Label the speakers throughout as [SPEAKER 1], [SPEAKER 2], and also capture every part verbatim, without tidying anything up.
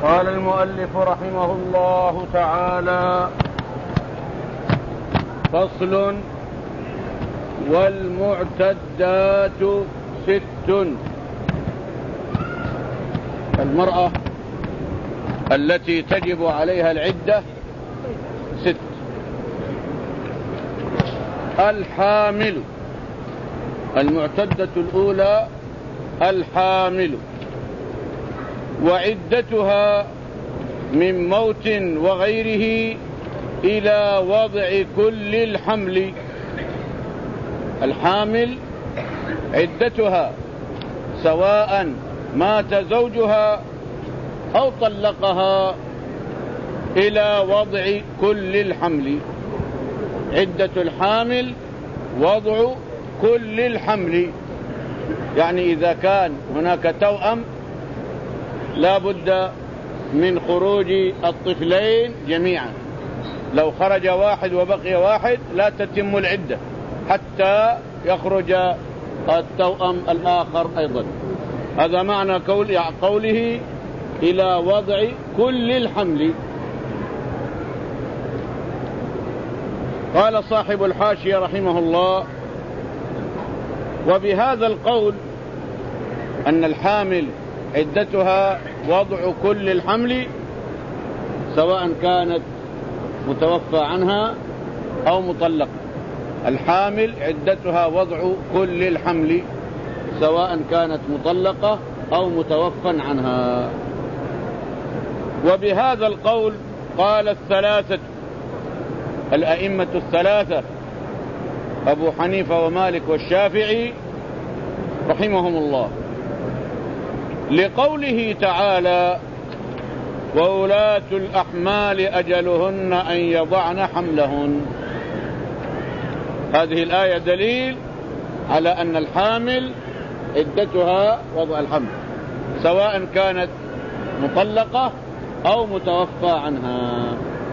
[SPEAKER 1] قال المؤلف رحمه الله تعالى: فصل. والمعتدات ست. المرأة التي تجب عليها العدة ست: الحامل، المعتدة الأولى الحامل، وعدتها من موت وغيره إلى وضع كل الحمل. الحامل عدتها سواء مات زوجها أو طلقها إلى وضع كل الحمل. عدة الحامل وضع كل الحمل، يعني إذا كان هناك توأم لا بد من خروج الطفلين جميعا. لو خرج واحد وبقي واحد لا تتم العدة حتى يخرج التوأم الآخر أيضا. هذا معنى قول قوله إلى وضع كل الحمل. قال صاحب الحاشية رحمه الله: وبهذا القول أن الحامل عدتها وضع كل الحمل سواء كانت متوفى عنها أو مطلقة. الحامل عدتها وضع كل الحمل سواء كانت مطلقة أو متوفى عنها. وبهذا القول قال الثلاثة، الأئمة الثلاثة أبو حنيفة ومالك والشافعي رحمهم الله، لقوله تعالى: وولاة الأحمال أجلهن أن يضعن حملهن. هذه الآية دليل على أن الحامل عدتها وضع الحمل سواء كانت مطلقة أو متوفى عنها،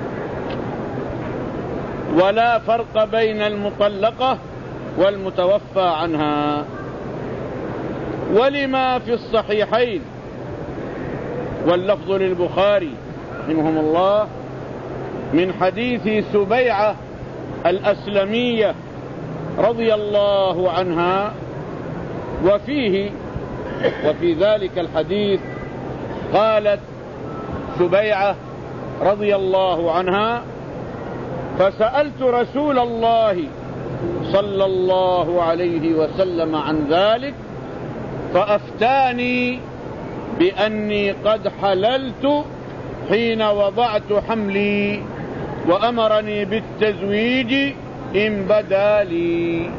[SPEAKER 1] ولا فرق بين المطلقة والمتوفى عنها. ولما في الصحيحين واللفظ للبخاري رحمهم الله من حديث سبيعة الأسلمية رضي الله عنها، وفيه وفي ذلك الحديث قالت سبيعة رضي الله عنها: فسألت رسول الله صلى الله عليه وسلم عن ذلك فأفتاني بأني قد حللت حين وضعت حملي وأمرني بالتزويج إن بدا لي.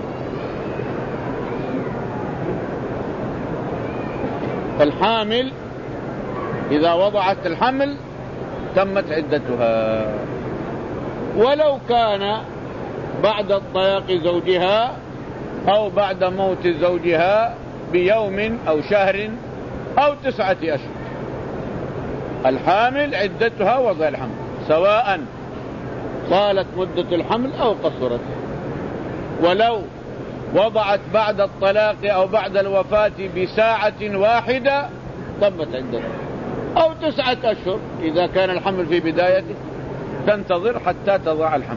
[SPEAKER 1] فالحامل إذا وضعت الحمل تمت عدتها، ولو كان بعد الطلاق زوجها أو بعد موت زوجها بيوم أو شهر أو تسعة أشهر. الحامل عدتها وضع الحمل سواء طالت مدة الحمل أو قصرت. ولو وضعت بعد الطلاق أو بعد الوفاة بساعة واحدة طبت عدتها، أو تسعة أشهر إذا كان الحمل في بدايته، تنتظر حتى تضع الحمل.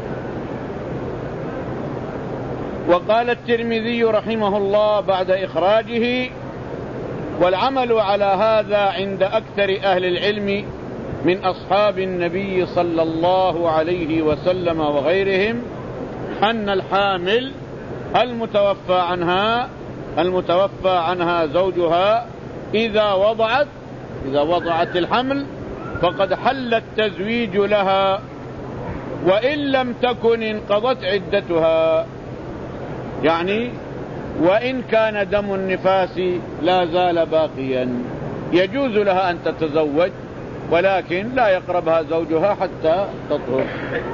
[SPEAKER 1] وقال الترمذي رحمه الله بعد إخراجه: والعمل على هذا عند أكثر أهل العلم من أصحاب النبي صلى الله عليه وسلم وغيرهم أن الحامل المتوفى عنها المتوفى عنها زوجها إذا وضعت إذا وضعت الحمل فقد حل التزويج لها، وإن لم تكن انقضت عدتها. يعني وإن كان دم النفاس لا زال باقيا يجوز لها أن تتزوج، ولكن لا يقربها زوجها حتى تطهر.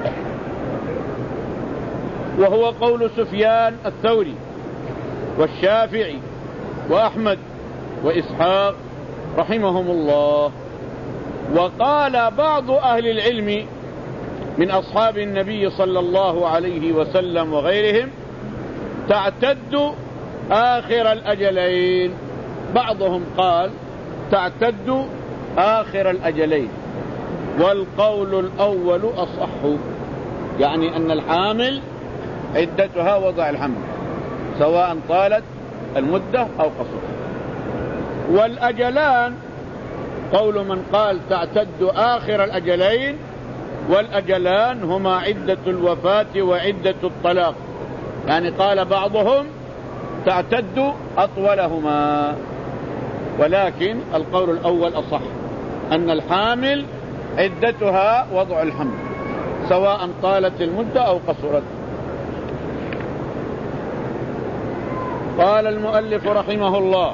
[SPEAKER 1] وهو قول سفيان الثوري والشافعي وأحمد وإسحاق رحمهم الله. وقال بعض أهل العلم من أصحاب النبي صلى الله عليه وسلم وغيرهم: تعتد آخر الأجلين. بعضهم قال تعتد آخر الأجلين، والقول الأول أصح، يعني أن الحامل عدتها وضع الحمل سواء طالت المدة أو قصرت. والأجلان قول من قال تعتد آخر الأجلين، والأجلان هما عدة الوفاة وعدة الطلاق، يعني قال بعضهم تعتد أطولهما، ولكن القول الأول أصح، أن الحامل عدتها وضع الحمل سواء طالت المدة أو قصرت. قال المؤلف رحمه الله،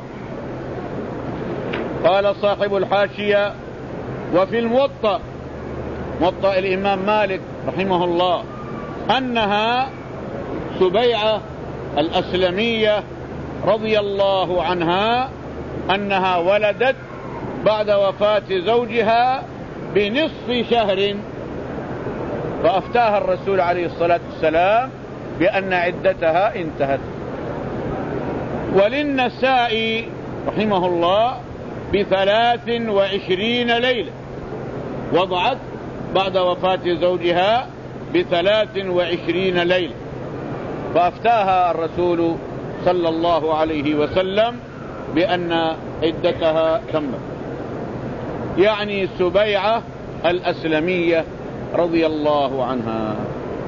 [SPEAKER 1] قال صاحب الحاشية: وفي الموطأ، موطأ الإمام مالك رحمه الله، أنها سبيعة الأسلمية رضي الله عنها أنها ولدت بعد وفاة زوجها بنصف شهر، فأفتاها الرسول عليه الصلاة والسلام بأن عدتها انتهت. وللنسائي رحمه الله بثلاث وعشرين ليلة، وضعت بعد وفاة زوجها بثلاث وعشرين ليلة، فأفتاها الرسول صلى الله عليه وسلم بأن عدتها تمت، يعني سبيعة الأسلمية رضي الله عنها.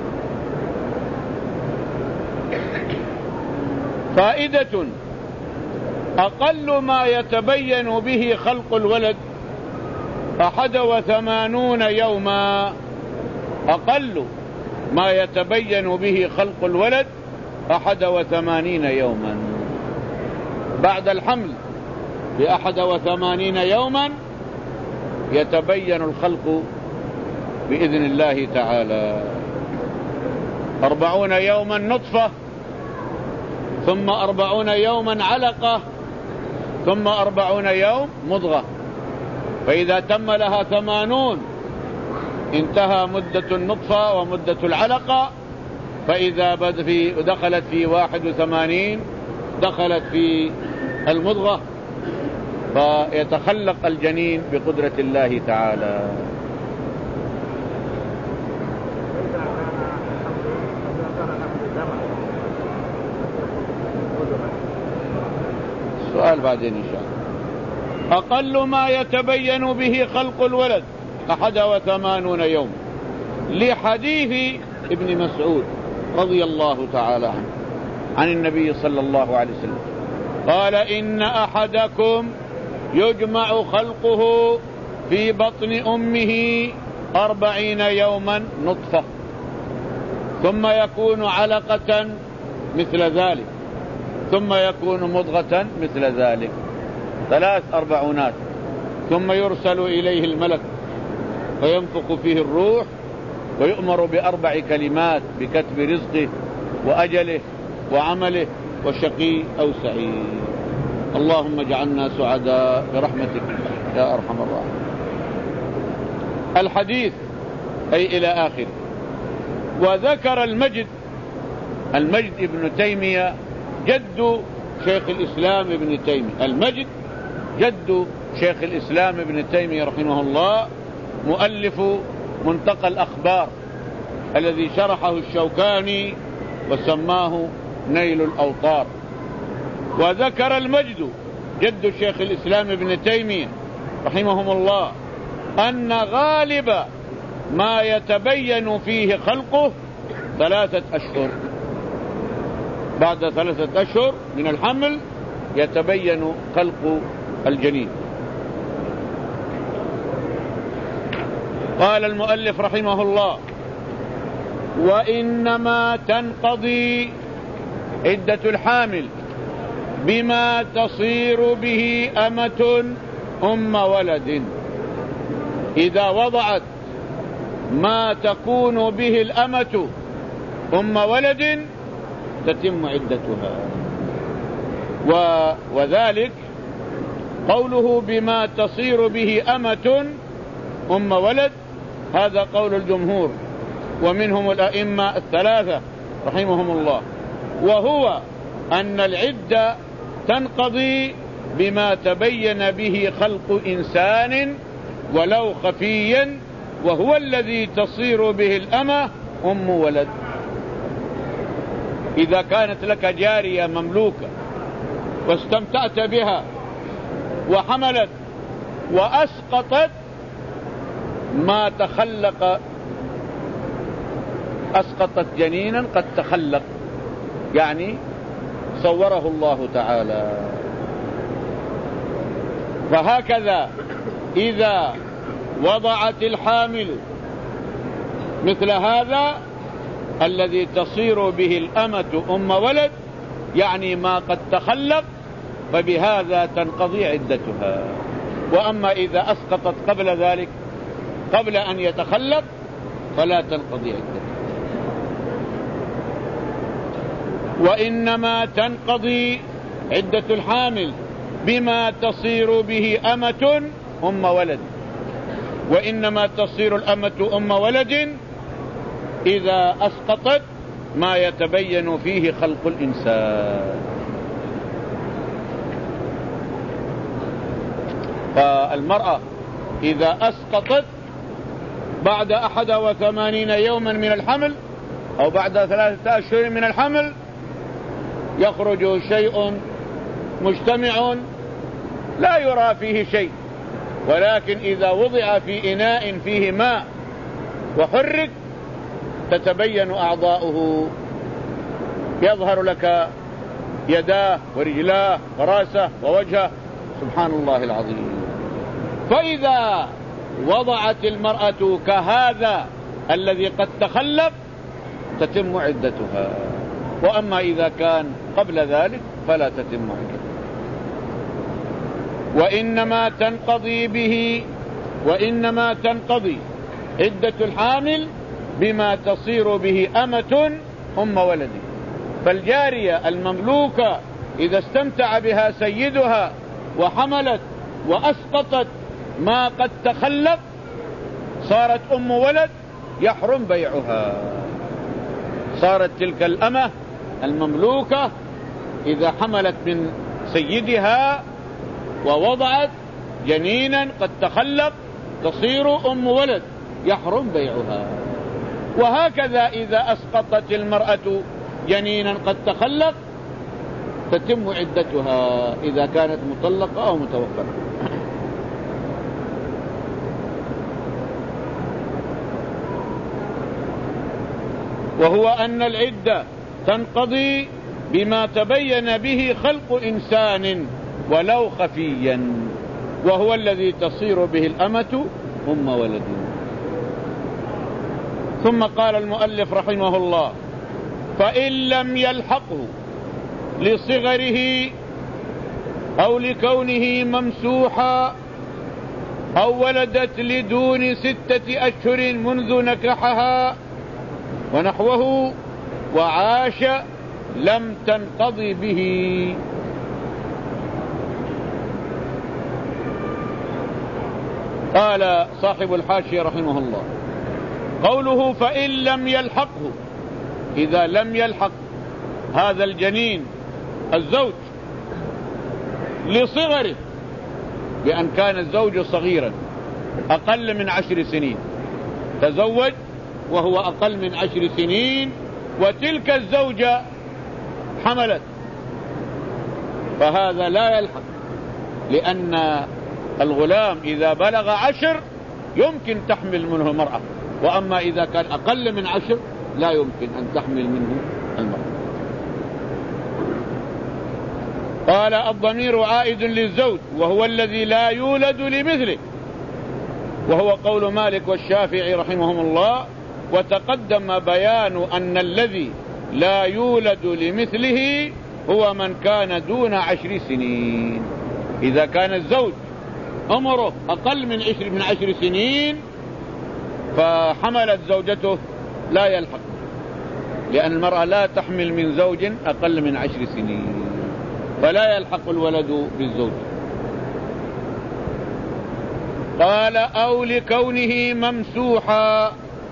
[SPEAKER 1] فائدة: أقل ما يتبين به خلق الولد أحد وثمانون يوما، أقل ما يتبين به خلق الولد أحد وثمانين يوما، بعد الحمل بأحد وثمانين يوما يتبين الخلق بإذن الله تعالى. أربعون يوما نطفة، ثم أربعون يوما علقة، ثم أربعون يوم مضغة، فإذا تم لها ثمانون انتهى مدة النطفة ومدة العلقة، فإذا دخلت في واحد وثمانين دخلت في المضغة، فيتخلق الجنين بقدرة الله تعالى. سؤال بعدين إن شاء الله. أقل ما يتبين به خلق الولد أحد وثمانون يوم، لحديث ابن مسعود رضي الله تعالى عنه عن النبي صلى الله عليه وسلم قال: إن أحدكم يجمع خلقه في بطن أمه أربعين يوما نطفة، ثم يكون علقة مثل ذلك، ثم يكون مضغة مثل ذلك، ثلاث أربعونات، ثم يرسل إليه الملك فينفخ فيه الروح ويؤمر بأربع كلمات بكتب رزقه وأجله وعمله وشقي أو سعيد. اللهم اجعلنا سعداء برحمتك يا أرحم الراحمين. الحديث أي إلى آخره. وذكر المجد المجد ابن تيمية جد شيخ الإسلام ابن تيمية، المجد جد شيخ الإسلام ابن تيمية رحمه الله، مؤلف منتقى الأخبار الذي شرحه الشوكاني وسماه نيل الأوطار. وذكر المجد جد شيخ الإسلام ابن تيمية رحمهم الله أن غالب ما يتبين فيه خلقه ثلاثة أشهر، بعد ثلاثة أشهر من الحمل يتبين خلق الجنين. قال المؤلف رحمه الله: وإنما تنقضي عدة الحامل بما تصير به أمة أم ولد، إذا وضعت ما تكون به الأمة أم ولد تتم عدتها. و... وذلك قوله بما تصير به أمة أم ولد، هذا قول الجمهور ومنهم الأئمة الثلاثة رحمهم الله، وهو أن العدة تنقضي بما تبين به خلق إنسان ولو خفيا، وهو الذي تصير به الأمة أم ولد. إذا كانت لك جارية مملوكة واستمتعت بها وحملت وأسقطت ما تخلق، أسقطت جنينا قد تخلق، يعني صوره الله تعالى. فهكذا إذا وضعت الحامل مثل هذا الذي تصير به الأمة أم ولد، يعني ما قد تخلق، فبهذا تنقضي عدتها. وأما إذا أسقطت قبل ذلك، قبل أن يتخلق، فلا تنقضي عدتها. وإنما تنقضي عدة الحامل بما تصير به أمة أم ولد. وإنما تصير الأمة أم ولد إذا أسقطت ما يتبين فيه خلق الإنسان. فالمرأة إذا أسقطت بعد أحد وثمانين يوما من الحمل أو بعد ثلاثة أشهر من الحمل يخرج شيء مجتمع لا يرى فيه شيء، ولكن إذا وضع في إناء فيه ماء وحرك تتبين أعضاؤه، يظهر لك يداه ورجلاه وراسه ووجهه، سبحان الله العظيم. فإذا وضعت المرأة كهذا الذي قد تخلق تتم عدتها. وأما إذا كان قبل ذلك فلا تتم عدتها. وإنما تنقضي به وإنما تنقضي عدة الحامل بما تصير به أمة أم ولد. فالجارية المملوكة إذا استمتع بها سيدها وحملت وأسقطت ما قد تخلق صارت أم ولد، يحرم بيعها. صارت تلك الأمة المملوكة إذا حملت من سيدها ووضعت جنينا قد تخلق تصير أم ولد، يحرم بيعها. وهكذا إذا أسقطت المرأة جنينا قد تخلق تتم عدتها إذا كانت مطلقة أو متوفى. وهو أن العدة تنقضي بما تبين به خلق إنسان ولو خفيا، وهو الذي تصير به الأمة أم ولد. ثم قال المؤلف رحمه الله: فإن لم يلحقه لصغره أو لكونه ممسوحا أو ولدت لدون ستة أشهر منذ نكحها ونحوه وعاش لم تنقضي به. قال صاحب الحاشية رحمه الله: قوله فإن لم يلحقه، إذا لم يلحق هذا الجنين الزوج لصغره، بأن كان الزوج صغيرا أقل من عشر سنين، تزوج وهو أقل من عشر سنين وتلك الزوجة حملت، فهذا لا يلحق، لأن الغلام إذا بلغ عشر يمكن تحمل منه المرأة، وأما إذا كان أقل من عشر لا يمكن أن تحمل منه المرأة. قال: الضمير عائد للزوج وهو الذي لا يولد لمثله، وهو قول مالك والشافعي رحمهم الله. وتقدم بيان أن الذي لا يولد لمثله هو من كان دون عشر سنين. إذا كان الزوج عمره أقل من عشر من عشر سنين فحملت زوجته لا يلحق، لأن المرأة لا تحمل من زوج أقل من عشر سنين، فلا يلحق الولد بالزوج. قال: أو لكونه ممسوحا.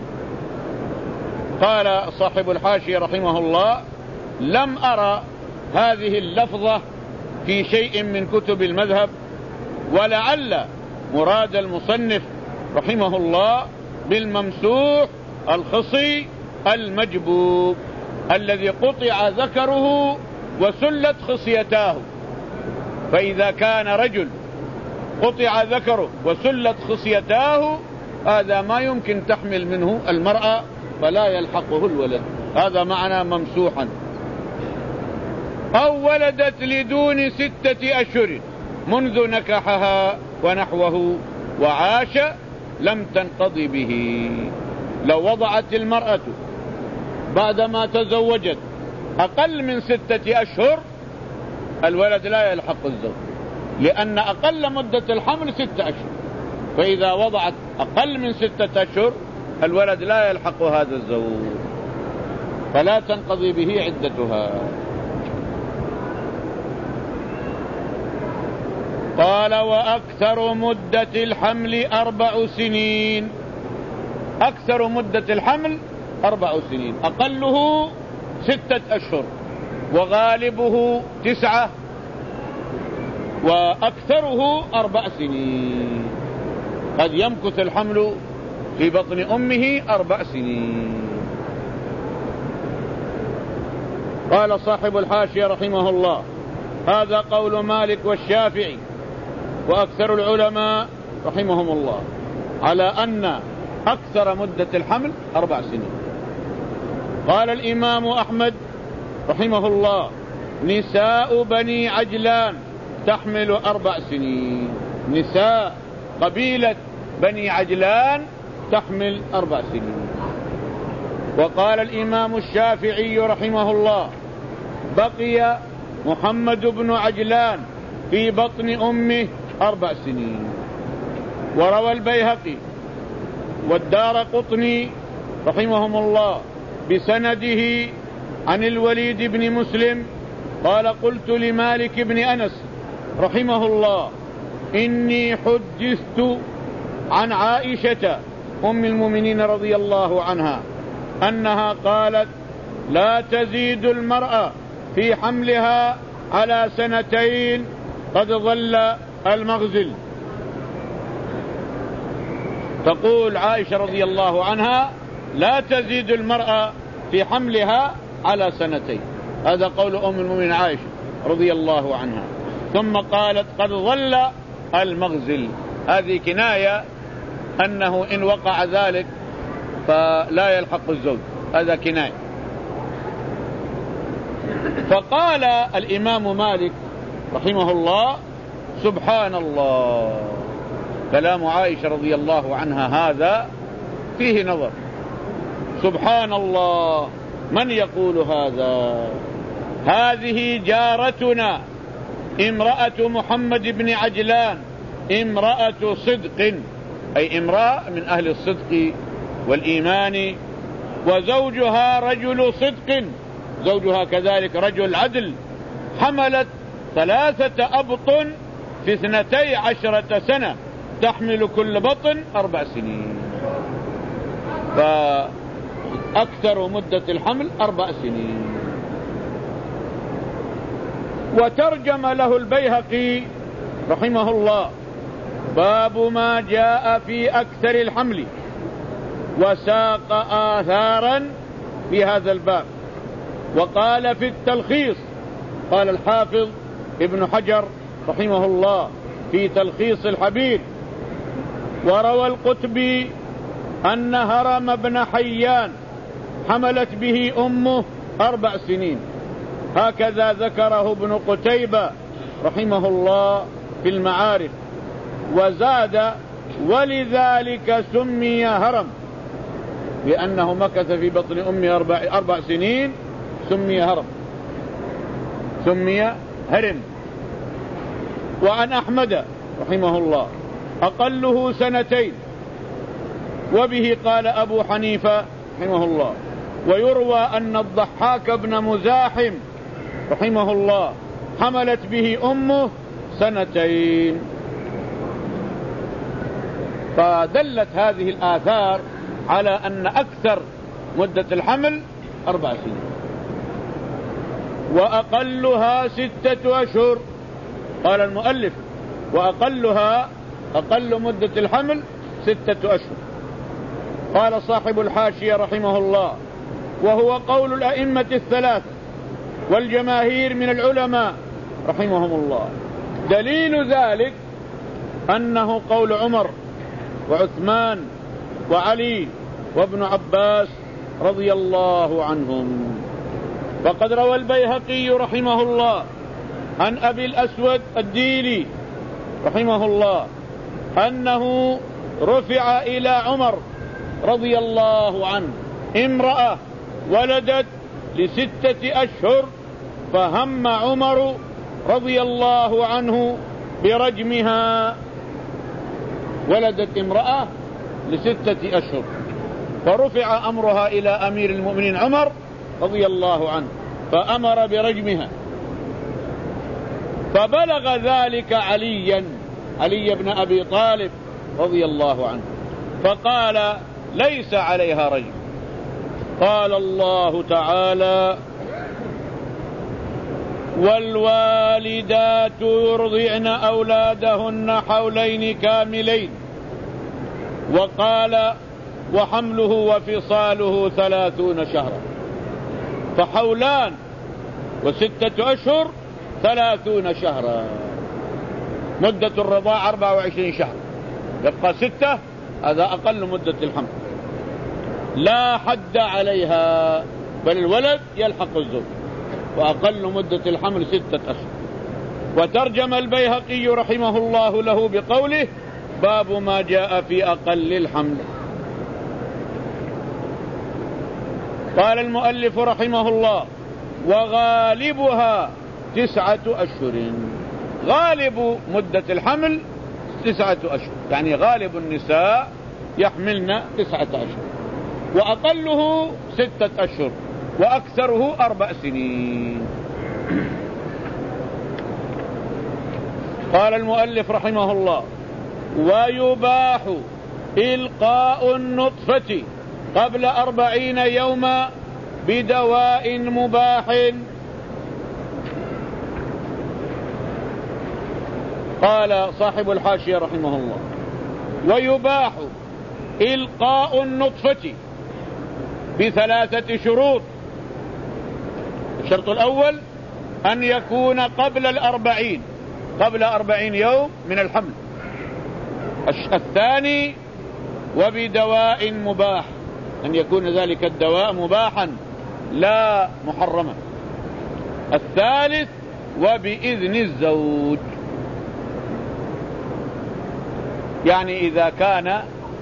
[SPEAKER 1] قال صاحب الحاشية رحمه الله: لم أرى هذه اللفظة في شيء من كتب المذهب، ولعل مراد المصنف رحمه الله بالممسوح الخصي المجبوب الذي قطع ذكره وسلت خصيتاه. فإذا كان رجل قطع ذكره وسلت خصيتاه هذا ما يمكن تحمل منه المرأة فلا يلحقه الولد، هذا معنى ممسوحا. أو ولدت لدون ستة أشهر منذ نكحها ونحوه وعاش لم تنقضي به. لو وضعت المرأة بعدما تزوجت أقل من ستة أشهر الولد لا يلحق الزوج، لأن أقل مدة الحمل ستة أشهر، فإذا وضعت أقل من ستة أشهر الولد لا يلحق هذا الزوج فلا تنقضي به عدتها. قال وأكثر مدة الحمل أربع سنين. أكثر مدة الحمل أربع سنين، أقله ستة أشهر وغالبه تسعة وأكثره أربع سنين. قد يمكث الحمل في بطن أمه أربع سنين. قال صاحب الحاشية رحمه الله هذا قول مالك والشافعي وأكثر العلماء رحمهم الله على أن أكثر مدة الحمل أربع سنين. قال الإمام أحمد رحمه الله نساء بني عجلان تحمل أربع سنين. نساء قبيلة بني عجلان تحمل أربع سنين. وقال الإمام الشافعي رحمه الله بقي محمد بن عجلان في بطن أمه أربع سنين. وروى البيهقي والدار قطني رحمهم الله بسنده عن الوليد بن مسلم قال قلت لمالك بن أنس رحمه الله إني حدثت عن عائشة أم المؤمنين رضي الله عنها أنها قالت لا تزيد المرأة في حملها على سنتين قد ظل المغزل. تقول عائشة رضي الله عنها لا تزيد المرأة في حملها على سنتين، هذا قول أم المؤمنين عائشة رضي الله عنها. ثم قالت قد ظل المغزل، هذه كناية أنه إن وقع ذلك فلا يلحق الزوج، هذا كناية. فقال الإمام مالك رحمه الله سبحان الله، كلام عائشة رضي الله عنها هذا فيه نظر. سبحان الله، من يقول هذا؟ هذه جارتنا امرأة محمد بن عجلان امرأة صدق، أي امرأة من أهل الصدق والإيمان، وزوجها رجل صدق، زوجها كذلك رجل عدل، حملت ثلاثة أبطن في اثنتي عشرة سنة، تحمل كل بطن أربع سنين، فأكثر مدة الحمل أربع سنين. وترجم له البيهقي رحمه الله باب ما جاء في أكثر الحمل، وساق آثارا في هذا الباب. وقال في التلخيص، قال الحافظ ابن حجر رحمه الله في تلخيص الحبيب وروى القتبي أن هرم بن حيان حملت به أمه أربع سنين، هكذا ذكره ابن قتيبة رحمه الله في المعارف. وزاد ولذلك سمي هرم، لأنه مكث في بطن أمه أربع, أربع سنين سمي هرم، سمي هرم. وعن أحمد رحمه الله أقله سنتين، وبه قال أبو حنيفة رحمه الله. ويروى أن الضحاك بن مزاحم رحمه الله حملت به أمه سنتين. فدلت هذه الآثار على أن أكثر مدة الحمل أربع سنين، وأقلها ستة أشهر. قال المؤلف وأقلها أقل مدة الحمل ستة أشهر. قال صاحب الحاشية رحمه الله: وهو قول الأئمة الثلاثة والجماهير من العلماء رحمهم الله. دليل ذلك أنه قول عمر وعثمان وعلي وابن عباس رضي الله عنهم. فقد روى البيهقي رحمه الله عن أبي الأسود الديلي رحمه الله أنه رفع إلى عمر رضي الله عنه امرأة ولدت لستة أشهر، فهم عمر رضي الله عنه برجمها. ولدت امرأة لستة أشهر، فرفع أمرها إلى أمير المؤمنين عمر رضي الله عنه، فأمر برجمها. فبلغ ذلك عليا علي بن أبي طالب رضي الله عنه، فقال: ليس عليها رجم. قال الله تعالى: والوالدات يرضعن أولادهن حولين كاملين. وقال: وحمله وفصاله ثلاثون شهرا. فحولان وستة أشهر ثلاثون شهرا. مدة الرضاع أربعة وعشرين شهر، يبقى ستة، هذا أقل مدة الحمل، لا حد عليها، بل الولد يلحق الزوج. وأقل مدة الحمل ستة أشهر. وترجم البيهقي رحمه الله له بقوله: باب ما جاء في أقل الحمل. قال المؤلف رحمه الله: وغالبها تسعة أشهر. غالب مدة الحمل تسعة أشهر، يعني غالب النساء يحملن تسعة أشهر، وأقله ستة أشهر، وأكثره أربع سنين. قال المؤلف رحمه الله: ويباح إلقاء النطفة قبل أربعين يوما بدواء مباح. قال صاحب الحاشية رحمه الله: ويباح إلقاء النطفة بثلاثة شروط. الشرط الأول أن يكون قبل الأربعين قبل أربعين يوم من الحمل. الثاني وبدواء مباح، أن يكون ذلك الدواء مباحا لا محرما. الثالث وبإذن الزوج، يعني إذا كان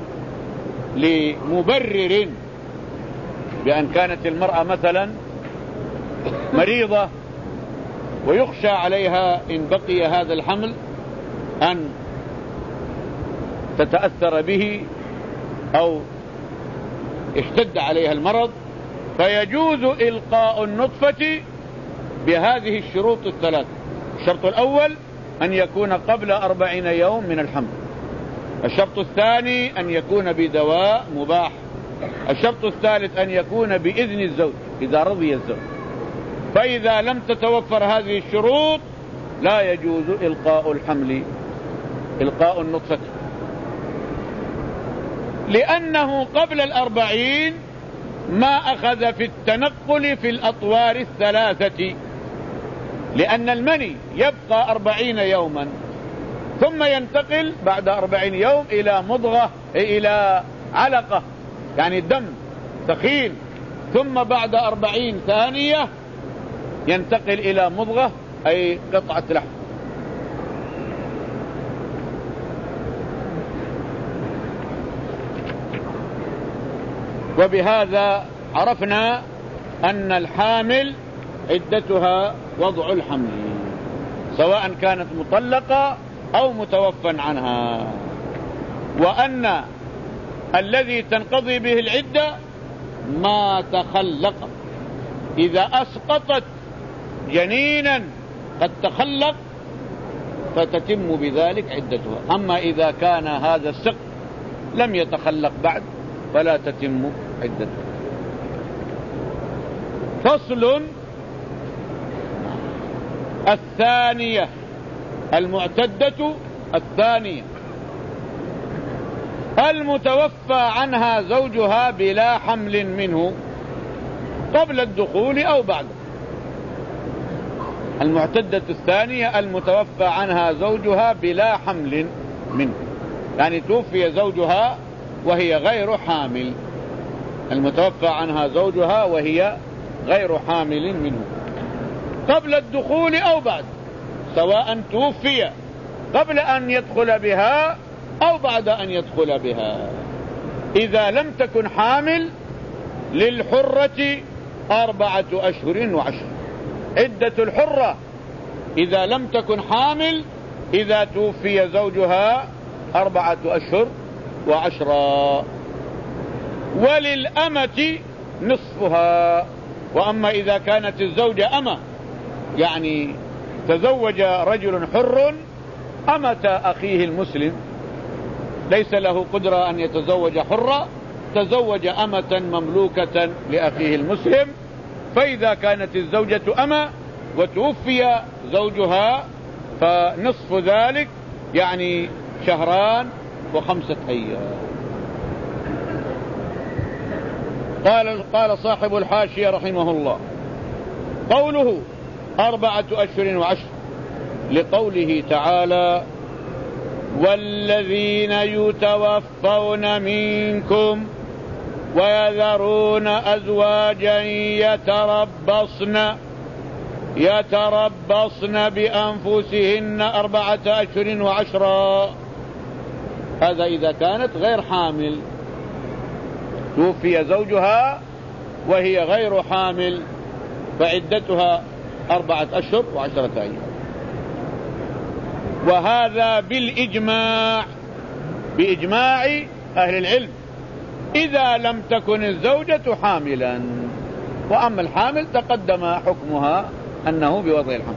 [SPEAKER 1] لمبرر، بأن كانت المرأة مثلا مريضة ويخشى عليها إن بقي هذا الحمل أن تتأثر به أو اشتد عليها المرض، فيجوز إلقاء النطفة بهذه الشروط الثلاث. الشرط الأول أن يكون قبل أربعين يوم من الحمل. الشرط الثاني أن يكون بدواء مباح. الشرط الثالث أن يكون بإذن الزوج إذا رضي الزوج. فإذا لم تتوفر هذه الشروط لا يجوز إلقاء الحمل، إلقاء النطفة، لأنه قبل الأربعين ما أخذ في التنقل في الأطوار الثلاثة، لأن المني يبقى أربعين يوما ثم ينتقل بعد أربعين يوم إلى مضغة، إلى علقة يعني الدم ثخين، ثم بعد أربعين ثانية ينتقل إلى مضغة أي قطعة لحم. وبهذا عرفنا أن الحامل عدتها وضع الحمل، سواء كانت مطلقة أو متوفى عنها، وأن الذي تنقضي به العدة ما تخلق. إذا أسقطت جنينا قد تخلق فتتم بذلك عدتها. أما إذا كان هذا السقط لم يتخلق بعد فلا تتم عدتها. فصل. الثانية، المعتدة الثانية المتوفى عنها زوجها بلا حمل منه قبل الدخول أو بعده. المعتدة الثانية المتوفى عنها زوجها بلا حمل منه، يعني توفي زوجها وهي غير حامل. المتوفى عنها زوجها وهي غير حامل منه قبل الدخول أو بعد، سواء توفي قبل أن يدخل بها أو بعد أن يدخل بها. إذا لم تكن حامل للحرة أربعة أشهر وعشر. عدة الحرة إذا لم تكن حامل إذا توفي زوجها أربعة أشهر وعشرة. وللأمة نصفها. وأما إذا كانت الزوجة أمة، يعني تزوج رجل حر أمة أخيه المسلم، ليس له قدرة أن يتزوج حرة، تزوج أمة مملوكة لأخيه المسلم، فإذا كانت الزوجة أمة وتوفي زوجها فنصف ذلك يعني شهران وخمسة أيام. قال قال صاحب الحاشية رحمه الله: قوله أربعة أشهر وعشر لقوله تعالى: والذين يتوفون منكم ويذرون أزواجا يتربصن يتربصن بأنفسهن أربعة أشهر وعشرا. هذا إذا كانت غير حامل، توفي زوجها وهي غير حامل فعدتها أربعة أشهر وعشرة أيام. وهذا بالإجماع، بإجماع أهل العلم، إذا لم تكن الزوجة حاملا. وأما الحامل تقدم حكمها أنه بوضع الحمل.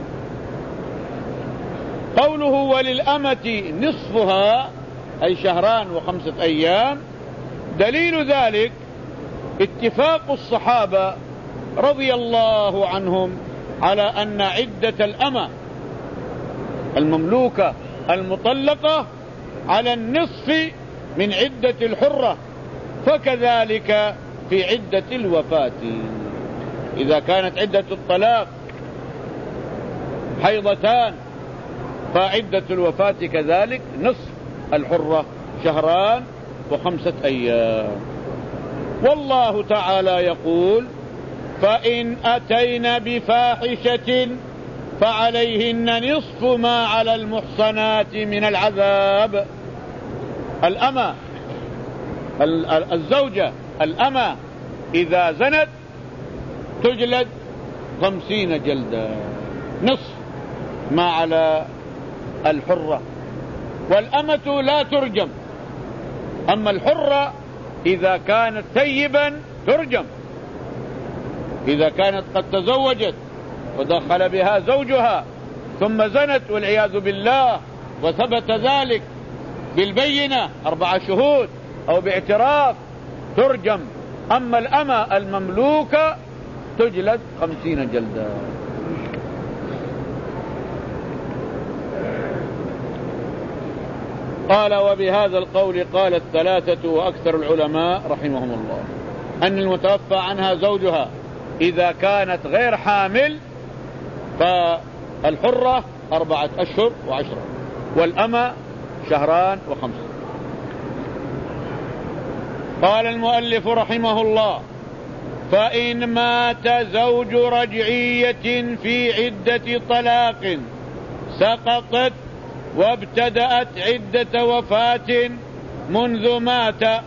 [SPEAKER 1] قوله وللأمة نصفها أي شهران وخمسة أيام، دليل ذلك اتفاق الصحابة رضي الله عنهم على أن عدة الأمة المملوكة المطلقة على النصف من عدة الحرة، فكذلك في عدة الوفاة. إذا كانت عدة الطلاق حيضتان فعدة الوفاة كذلك نصف الحرة شهران وخمسة أيام. والله تعالى يقول: فإن أتين بفاحشة فعليهن نصف ما على المحصنات من العذاب. الأمة الزوجة الأمة إذا زنت تجلد خمسين جلدة، نصف ما على الحرة. والأمة لا ترجم. أما الحرة إذا كانت ثيبا ترجم، إذا كانت قد تزوجت ودخل بها زوجها ثم زنت والعياذ بالله وثبت ذلك بالبينة أربع شهود أو باعتراف ترجم. أما الأمة المملوكة تجلد خمسين جلدة. قال: وبهذا القول قال الثلاثة وأكثر العلماء رحمهم الله أن المتوفى عنها زوجها إذا كانت غير حامل فالحرة أربعة أشهر وعشرة، والأمة شهران وخمسة. قال المؤلف رحمه الله: فإن مات زوج رجعية في عدة طلاق سقطت وابتدأت عدة وفاة منذ مات.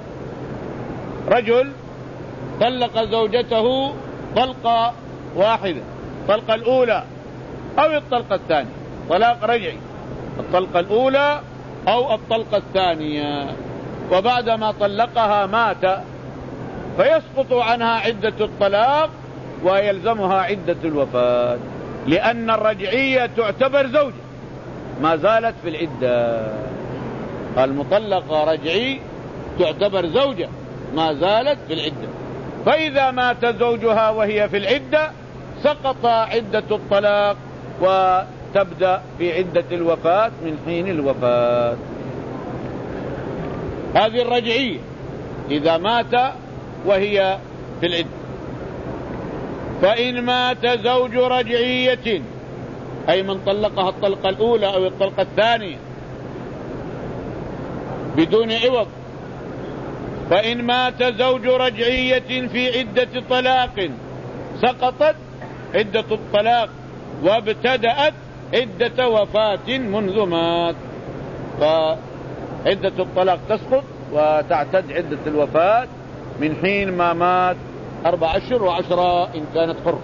[SPEAKER 1] رجل طلق زوجته طلقة واحدة، الطلقة الأولى أو الطلقة الثانية، طلاق رجعي، الطلقة الأولى أو الطلقة الثانية، وبعدما طلقها مات فيسقط عنها عدة الطلاق ويلزمها عدة الوفاة، لأن الرجعية تعتبر زوجة ما زالت في العدة. المطلقة رجعي تعتبر زوجة ما زالت في العدة، فإذا مات زوجها وهي في العدة سقط عدة الطلاق وتبدأ في عدة الوفاة من حين الوفاة. هذه الرجعية إذا مات وهي في العدة. فإن مات زوج رجعية أي من طلقها الطلقة الأولى أو الطلقة الثانية بدون عوض، فإن مات زوج رجعية في عدة طلاق سقطت عدة الطلاق وابتدأت عدة وفاة منذ مات. فعدة الطلاق تسقط وتعتد عدة الوفاة من حين ما مات أربع أشهر وعشرة إن كانت حر.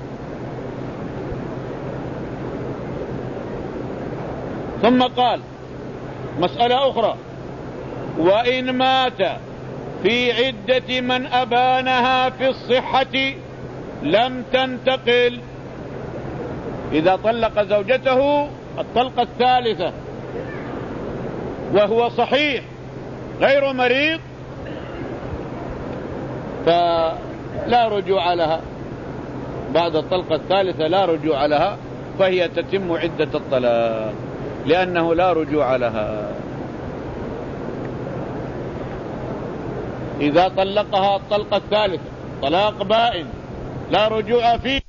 [SPEAKER 1] ثم قال مسألة أخرى: وإن مات في عدة من أبانها في الصحة لم تنتقل. إذا طلق زوجته الطلقة الثالثة وهو صحيح غير مريض فلا رجوع لها، بعد الطلقة الثالثة لا رجوع لها، فهي تتم عدة الطلاق لأنه لا رجوع لها. إذا طلقها الطلقة الثالثة طلاق بائن لا رجوع فيه